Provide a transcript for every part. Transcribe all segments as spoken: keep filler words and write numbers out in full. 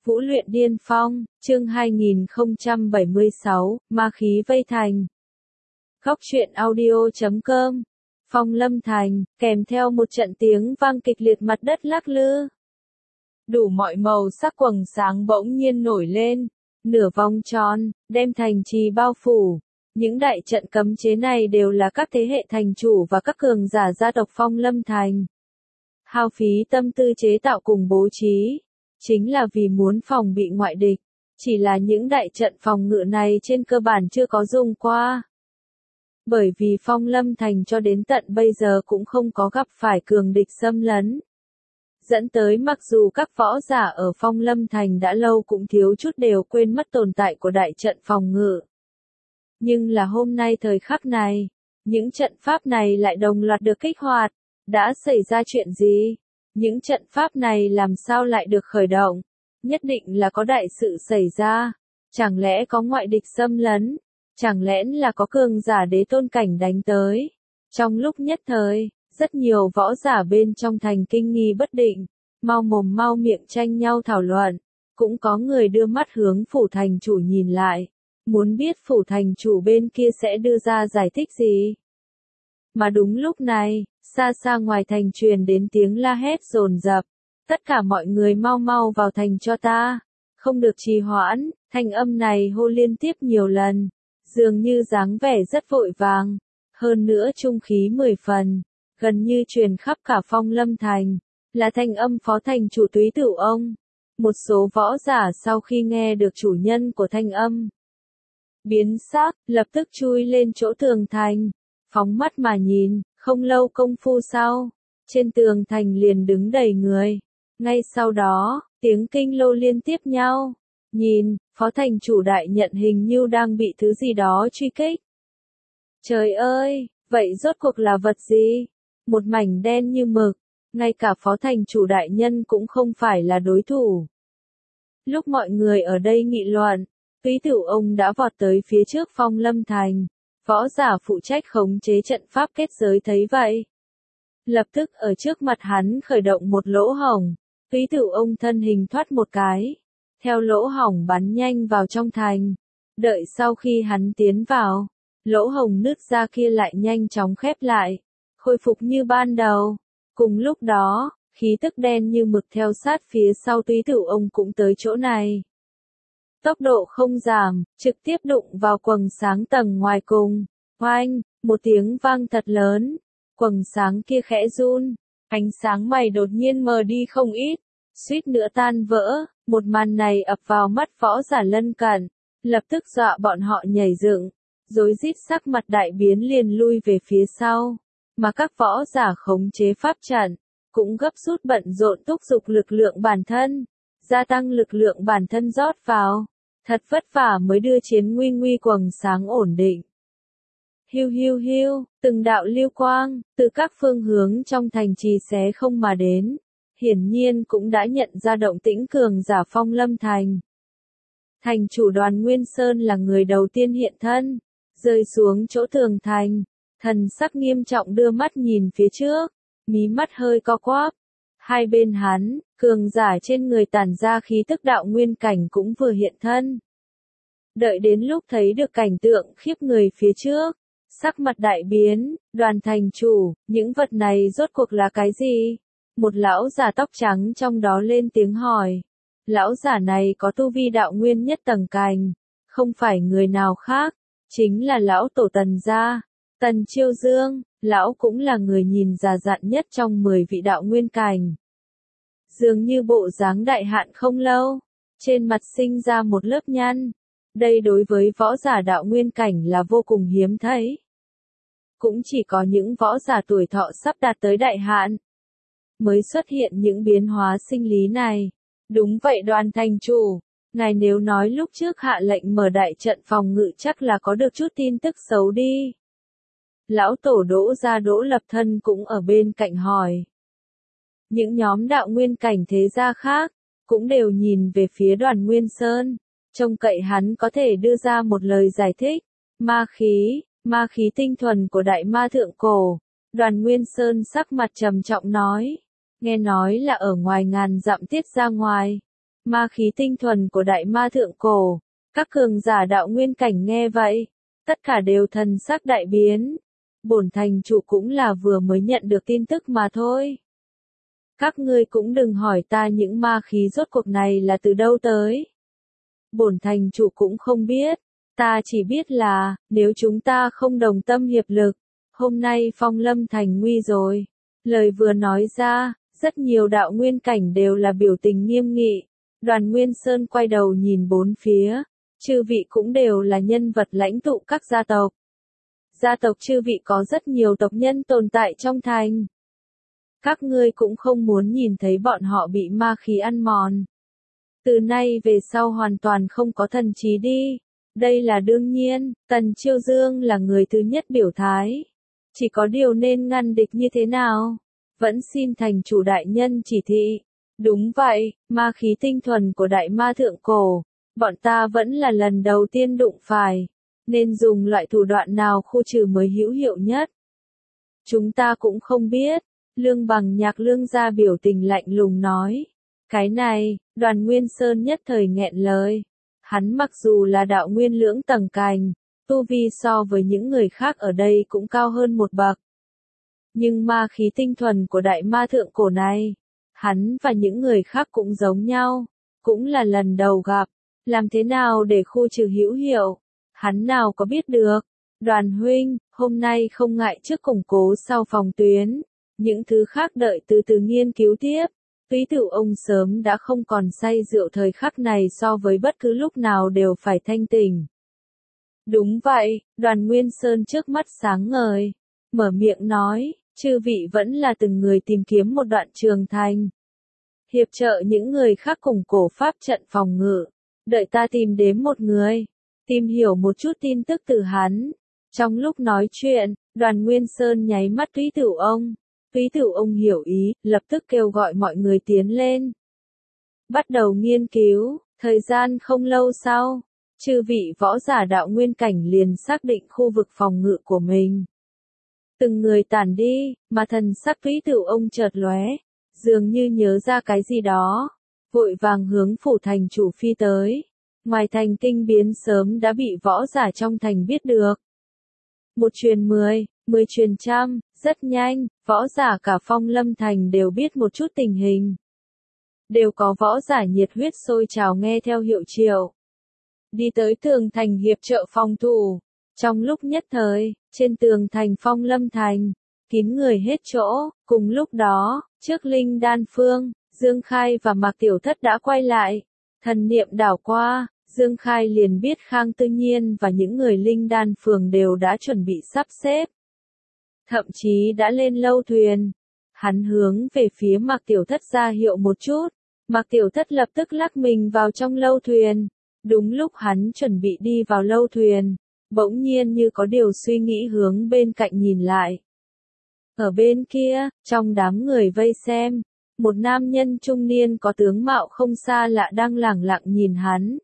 Vũ luyện điên phong, chương hai nghìn không trăm bảy mươi sáu, ma khí vây thành. Góc truyện audio chấm com. Phong lâm thành, kèm theo một trận tiếng vang kịch liệt, mặt đất lắc lư. Đủ mọi màu sắc quầng sáng bỗng nhiên nổi lên, nửa vòng tròn, đem thành trì bao phủ. Những đại trận cấm chế này đều là các thế hệ thành chủ và các cường giả gia tộc Phong Lâm Thành hao phí tâm tư chế tạo cùng bố trí, chính là vì muốn phòng bị ngoại địch. Chỉ là những đại trận phòng ngự này trên cơ bản chưa có dùng qua. Bởi vì Phong Lâm Thành cho đến tận bây giờ cũng không có gặp phải cường địch xâm lấn. Dẫn tới mặc dù các võ giả ở Phong Lâm Thành đã lâu cũng thiếu chút đều quên mất tồn tại của đại trận phòng ngự. Nhưng là hôm nay thời khắc này, những trận pháp này lại đồng loạt được kích hoạt. Đã xảy ra chuyện gì? Những trận pháp này làm sao lại được khởi động? Nhất định là có đại sự xảy ra. Chẳng lẽ có ngoại địch xâm lấn? Chẳng lẽ là có cường giả đế tôn cảnh đánh tới? Trong lúc nhất thời, rất nhiều võ giả bên trong thành kinh nghi bất định, mau mồm mau miệng tranh nhau thảo luận. Cũng có người đưa mắt hướng phủ thành chủ nhìn lại, muốn biết phủ thành chủ bên kia sẽ đưa ra giải thích gì. Mà đúng lúc này, xa xa ngoài thành truyền đến tiếng la hét dồn dập. Tất cả mọi người mau mau vào thành cho ta. Không được trì hoãn, thanh âm này hô liên tiếp nhiều lần. Dường như dáng vẻ rất vội vàng. Hơn nữa trung khí mười phần. Gần như truyền khắp cả Phong Lâm Thành. Là thanh âm phó thành chủ Túy Tửu ông. Một số võ giả sau khi nghe được chủ nhân của thanh âm biến sắc, lập tức chui lên chỗ tường thành. Phóng mắt mà nhìn, không lâu công phu sau, trên tường thành liền đứng đầy người. Ngay sau đó, tiếng kinh lô liên tiếp nhau. Nhìn, phó thành chủ đại nhận hình như đang bị thứ gì đó truy kích. Trời ơi, vậy rốt cuộc là vật gì? Một mảnh đen như mực, ngay cả phó thành chủ đại nhân cũng không phải là đối thủ. Lúc mọi người ở đây nghị luận, Túy Tửu ông đã vọt tới phía trước Phong Lâm Thành. Võ giả phụ trách khống chế trận pháp kết giới thấy vậy. Lập tức ở trước mặt hắn khởi động một lỗ hổng. Túy Tửu ông thân hình thoát một cái. Theo lỗ hổng bắn nhanh vào trong thành. Đợi sau khi hắn tiến vào, lỗ hổng nứt ra kia lại nhanh chóng khép lại. Khôi phục như ban đầu. Cùng lúc đó, khí tức đen như mực theo sát phía sau Túy Tửu ông cũng tới chỗ này. Tốc độ không giảm, trực tiếp đụng vào quầng sáng tầng ngoài cùng. Oanh, một tiếng vang thật lớn. Quầng sáng kia khẽ run. Ánh sáng mày đột nhiên mờ đi không ít. Suýt nữa tan vỡ. Một màn này ập vào mắt võ giả lân cận. Lập tức dọa bọn họ nhảy dựng. Rối rít sắc mặt đại biến liền lui về phía sau. Mà các võ giả khống chế pháp trận cũng gấp rút bận rộn thúc giục lực lượng bản thân. Gia tăng lực lượng bản thân rót vào. Thật vất vả mới đưa chiến nguy nguy quầng sáng ổn định. Hiu hiu hiu, từng đạo lưu quang, từ các phương hướng trong thành trì xé không mà đến. Hiển nhiên cũng đã nhận ra động tĩnh cường giả Phong Lâm Thành. Thành chủ Đoàn Nguyên Sơn là người đầu tiên hiện thân, rơi xuống chỗ tường thành. Thần sắc nghiêm trọng đưa mắt nhìn phía trước, mí mắt hơi co quắp. Hai bên hắn, cường giả trên người tản ra khí tức đạo nguyên cảnh cũng vừa hiện thân. Đợi đến lúc thấy được cảnh tượng khiếp người phía trước, sắc mặt đại biến, Đoàn thành chủ, những vật này rốt cuộc là cái gì? Một lão giả tóc trắng trong đó lên tiếng hỏi. Lão giả này có tu vi đạo nguyên nhất tầng cành, không phải người nào khác, chính là lão tổ Tần gia, Tần Chiêu Dương. Lão cũng là người nhìn già dặn nhất trong mười vị đạo nguyên cảnh. Dường như bộ dáng đại hạn không lâu, trên mặt sinh ra một lớp nhăn. Đây đối với võ giả đạo nguyên cảnh là vô cùng hiếm thấy. Cũng chỉ có những võ giả tuổi thọ sắp đạt tới đại hạn mới xuất hiện những biến hóa sinh lý này. Đúng vậy Đoàn thành chủ, ngài nếu nói lúc trước hạ lệnh mở đại trận phòng ngự chắc là có được chút tin tức xấu đi. Lão tổ Đỗ gia Đỗ Lập Thân cũng ở bên cạnh hỏi. Những nhóm đạo nguyên cảnh thế gia khác, cũng đều nhìn về phía Đoàn Nguyên Sơn, trông cậy hắn có thể đưa ra một lời giải thích. Ma khí, ma khí tinh thuần của đại ma thượng cổ. Đoàn Nguyên Sơn sắc mặt trầm trọng nói. Nghe nói là ở ngoài ngàn dặm tiết ra ngoài. ma khí tinh thuần của đại ma thượng cổ. Các cường giả đạo nguyên cảnh nghe vậy, tất cả đều thần sắc đại biến. Bổn thành chủ cũng là vừa mới nhận được tin tức mà thôi. Các ngươi cũng đừng hỏi ta những ma khí rốt cuộc này là từ đâu tới. Bổn thành chủ cũng không biết, ta chỉ biết là, nếu chúng ta không đồng tâm hiệp lực, hôm nay Phong Lâm thành nguy rồi. Lời vừa nói ra, rất nhiều đạo nguyên cảnh đều là biểu tình nghiêm nghị. Đoàn Nguyên Sơn quay đầu nhìn bốn phía, chư vị cũng đều là nhân vật lãnh tụ các gia tộc. Gia tộc chư vị có rất nhiều tộc nhân tồn tại trong thành. Các ngươi cũng không muốn nhìn thấy bọn họ bị ma khí ăn mòn. Từ nay về sau hoàn toàn không có thần trí đi. Đây là đương nhiên, Tần Chiêu Dương là người thứ nhất biểu thái. Chỉ có điều nên ngăn địch như thế nào? Vẫn xin thành chủ đại nhân chỉ thị. Đúng vậy, ma khí tinh thuần của đại ma thượng cổ. Bọn ta vẫn là lần đầu tiên đụng phải. Nên dùng loại thủ đoạn nào khu trừ mới hữu hiệu nhất? Chúng ta cũng không biết. Lương Bằng Nhạc Lương gia biểu tình lạnh lùng nói. Cái này, Đoàn Nguyên Sơn nhất thời nghẹn lời. Hắn mặc dù là đạo nguyên lưỡng tầng cành, tu vi so với những người khác ở đây cũng cao hơn một bậc. Nhưng ma khí tinh thuần của đại ma thượng cổ này, hắn và những người khác cũng giống nhau, cũng là lần đầu gặp. Làm thế nào để khu trừ hữu hiệu? Hắn nào có biết được. Đoàn huynh, hôm nay không ngại trước củng cố sau phòng tuyến. Những thứ khác đợi từ từ nghiên cứu tiếp. Túy Tửu ông sớm đã không còn say rượu thời khắc này so với bất cứ lúc nào đều phải thanh tỉnh. Đúng vậy, Đoàn Nguyên Sơn trước mắt sáng ngời. Mở miệng nói, chư vị vẫn là từng người tìm kiếm một đoạn trường thành. Hiệp trợ những người khác củng cổ pháp trận phòng ngự. Đợi ta tìm đếm một người. Tìm hiểu một chút tin tức từ hắn. Trong lúc nói chuyện, Đoàn Nguyên Sơn nháy mắt Túy Tửu ông. Túy Tửu ông hiểu ý, lập tức kêu gọi mọi người tiến lên. Bắt đầu nghiên cứu, thời gian không lâu sau, chư vị võ giả đạo nguyên cảnh liền xác định khu vực phòng ngự của mình. Từng người tản đi, mà thần sắc Túy Tửu ông chợt lóe, dường như nhớ ra cái gì đó, vội vàng hướng phủ thành chủ phi tới. Ngoài thành kinh biến sớm đã bị võ giả trong thành biết được. Một truyền mười, mười truyền trăm, rất nhanh, võ giả cả Phong Lâm thành đều biết một chút tình hình. Đều có võ giả nhiệt huyết sôi trào nghe theo hiệu triệu. Đi tới tường thành hiệp trợ phòng thủ. Trong lúc nhất thời, trên tường thành Phong Lâm thành, kín người hết chỗ. Cùng lúc đó, trước Linh Đan Phương, Dương Khai và Mạc Tiểu Thất đã quay lại. Thần niệm đảo qua, Dương Khai liền biết Khang Tư Nhiên và những người Linh Đan Phường đều đã chuẩn bị sắp xếp. Thậm chí đã lên lâu thuyền. Hắn hướng về phía Mạc Tiểu Thất ra hiệu một chút. Mạc Tiểu Thất lập tức lắc mình vào trong lâu thuyền. Đúng lúc hắn chuẩn bị đi vào lâu thuyền, bỗng nhiên như có điều suy nghĩ hướng bên cạnh nhìn lại. Ở bên kia, trong đám người vây xem, một nam nhân trung niên có tướng mạo không xa lạ đang lẳng lặng nhìn hắn.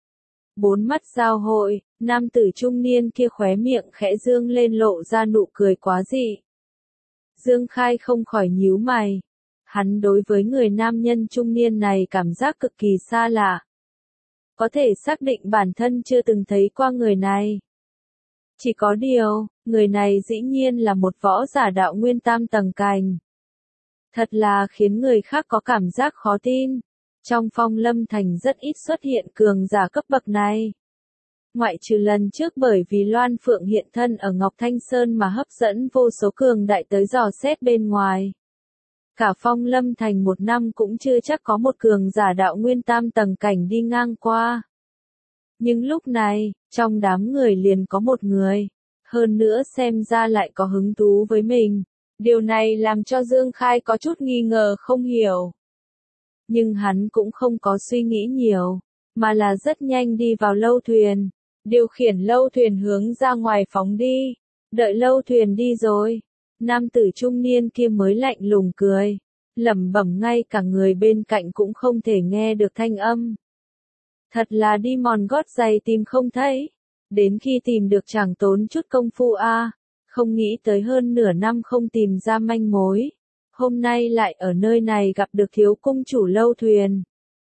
Bốn mắt giao hội, nam tử trung niên kia khóe miệng khẽ dương lên lộ ra nụ cười quá dị. Dương Khai không khỏi nhíu mày. Hắn đối với người nam nhân trung niên này cảm giác cực kỳ xa lạ. Có thể xác định bản thân chưa từng thấy qua người này. Chỉ có điều, người này dĩ nhiên là một võ giả đạo nguyên tam tầng cành. Thật là khiến người khác có cảm giác khó tin. Trong Phong Lâm thành rất ít xuất hiện cường giả cấp bậc này. Ngoại trừ lần trước bởi vì Loan Phượng hiện thân ở Ngọc Thanh Sơn mà hấp dẫn vô số cường đại tới dò xét bên ngoài. Cả Phong Lâm thành một năm cũng chưa chắc có một cường giả đạo nguyên tam tầng cảnh đi ngang qua. Nhưng lúc này, trong đám người liền có một người, hơn nữa xem ra lại có hứng thú với mình. Điều này làm cho Dương Khai có chút nghi ngờ không hiểu. Nhưng hắn cũng không có suy nghĩ nhiều, mà là rất nhanh đi vào lâu thuyền, điều khiển lâu thuyền hướng ra ngoài phóng đi. Đợi lâu thuyền đi rồi, nam tử trung niên kia mới lạnh lùng cười, lẩm bẩm ngay cả người bên cạnh cũng không thể nghe được thanh âm. Thật là đi mòn gót giày tìm không thấy, đến khi tìm được chẳng tốn chút công phu a, à. Không nghĩ tới hơn nửa năm không tìm ra manh mối. Hôm nay lại ở nơi này gặp được thiếu cung chủ lâu thuyền.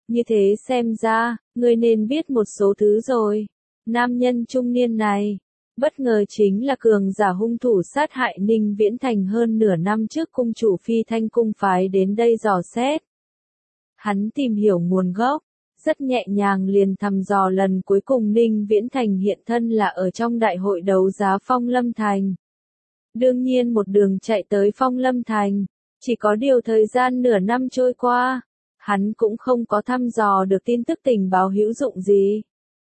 Như thế xem ra, ngươi nên biết một số thứ rồi. Nam nhân trung niên này, bất ngờ chính là cường giả hung thủ sát hại Ninh Viễn Thành hơn nửa năm trước cung chủ Phi Thanh cung phái đến đây dò xét. Hắn tìm hiểu nguồn gốc, rất nhẹ nhàng liền thăm dò lần cuối cùng Ninh Viễn Thành hiện thân là ở trong đại hội đấu giá Phong Lâm Thành. Đương nhiên một đường chạy tới Phong Lâm Thành, chỉ có điều thời gian nửa năm trôi qua, hắn cũng không có thăm dò được tin tức tình báo hữu dụng gì.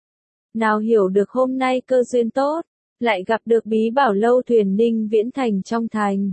Nào hiểu được hôm nay cơ duyên tốt, lại gặp được bí bảo lâu thuyền Ninh Viễn Thành trong thành.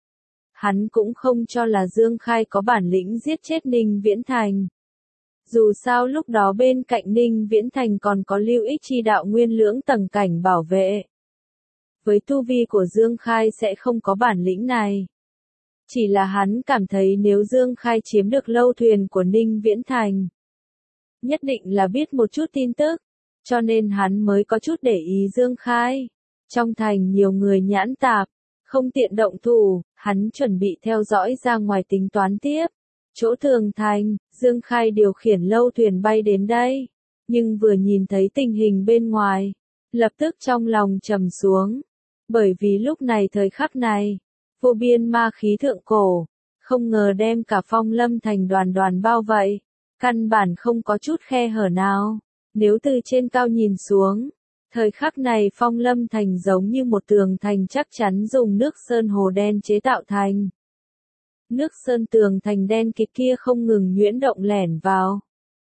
Hắn cũng không cho là Dương Khai có bản lĩnh giết chết Ninh Viễn Thành. Dù sao lúc đó bên cạnh Ninh Viễn Thành còn có Lưu Ích Chi đạo nguyên lưỡng tầng cảnh bảo vệ. Với tu vi của Dương Khai sẽ không có bản lĩnh này. Chỉ là hắn cảm thấy nếu Dương Khai chiếm được lâu thuyền của Ninh Viễn Thành, nhất định là biết một chút tin tức, cho nên hắn mới có chút để ý Dương Khai. Trong thành nhiều người nhãn tạp, không tiện động thủ, hắn chuẩn bị theo dõi ra ngoài tính toán tiếp. Chỗ tường thành, Dương Khai điều khiển lâu thuyền bay đến đây, nhưng vừa nhìn thấy tình hình bên ngoài, lập tức trong lòng trầm xuống, bởi vì lúc này thời khắc này, vô biên ma khí thượng cổ, không ngờ đem cả Phong Lâm Thành đoàn đoàn bao vây, căn bản không có chút khe hở nào. Nếu từ trên cao nhìn xuống, thời khắc này Phong Lâm Thành giống như một tường thành chắc chắn dùng nước sơn hồ đen chế tạo thành. Nước sơn tường thành đen kịt kia không ngừng nhuyễn động lẻn vào.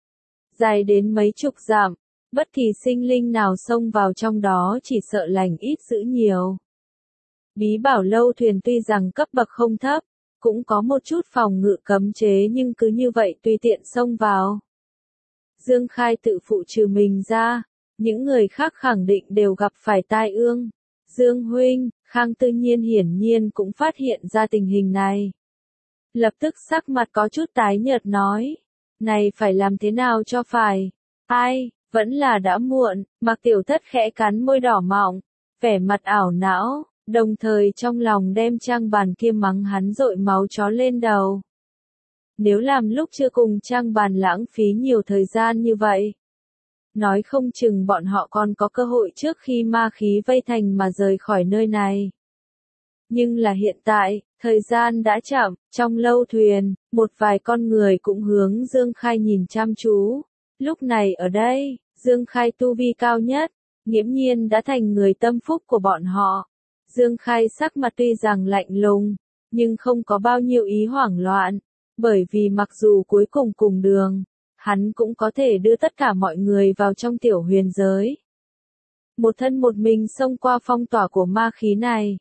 Dài đến mấy chục dặm, bất kỳ sinh linh nào xông vào trong đó chỉ sợ lành ít dữ nhiều. Bí bảo lâu thuyền tuy rằng cấp bậc không thấp, cũng có một chút phòng ngự cấm chế nhưng cứ như vậy tùy tiện xông vào. Dương Khai tự phụ trừ mình ra, những người khác khẳng định đều gặp phải tai ương. Dương huynh, Khang Tư Nhiên hiển nhiên cũng phát hiện ra tình hình này. Lập tức sắc mặt có chút tái nhợt nói, này phải làm thế nào cho phải? Ai, vẫn là đã muộn, Mạc Tiểu Thất khẽ cắn môi đỏ mọng, vẻ mặt ảo não, đồng thời trong lòng đem Trang Bàn kia mắng hắn dội máu chó lên đầu. Nếu làm lúc chưa cùng Trang Bàn lãng phí nhiều thời gian như vậy, nói không chừng bọn họ còn có cơ hội trước khi ma khí vây thành mà rời khỏi nơi này. Nhưng là hiện tại, thời gian đã chậm, trong lâu thuyền, một vài con người cũng hướng Dương Khai nhìn chăm chú. Lúc này ở đây, Dương Khai tu vi cao nhất, nghiễm nhiên đã thành người tâm phúc của bọn họ. Dương Khai sắc mặt tuy rằng lạnh lùng, nhưng không có bao nhiêu ý hoảng loạn, bởi vì mặc dù cuối cùng cùng đường, hắn cũng có thể đưa tất cả mọi người vào trong tiểu huyền giới. Một thân một mình xông qua phong tỏa của ma khí này.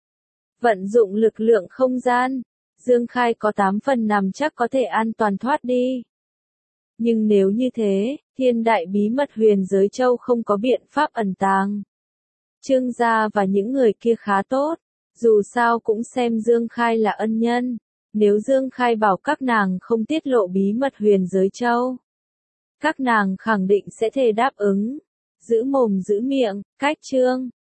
Vận dụng lực lượng không gian, Dương Khai có tám phần nằm chắc có thể an toàn thoát đi. Nhưng nếu như thế, thiên đại bí mật huyền giới châu không có biện pháp ẩn tàng. Trương gia và những người kia khá tốt, dù sao cũng xem Dương Khai là ân nhân. Nếu Dương Khai bảo các nàng không tiết lộ bí mật huyền giới châu, các nàng khẳng định sẽ thề đáp ứng. Giữ mồm giữ miệng, cách chương.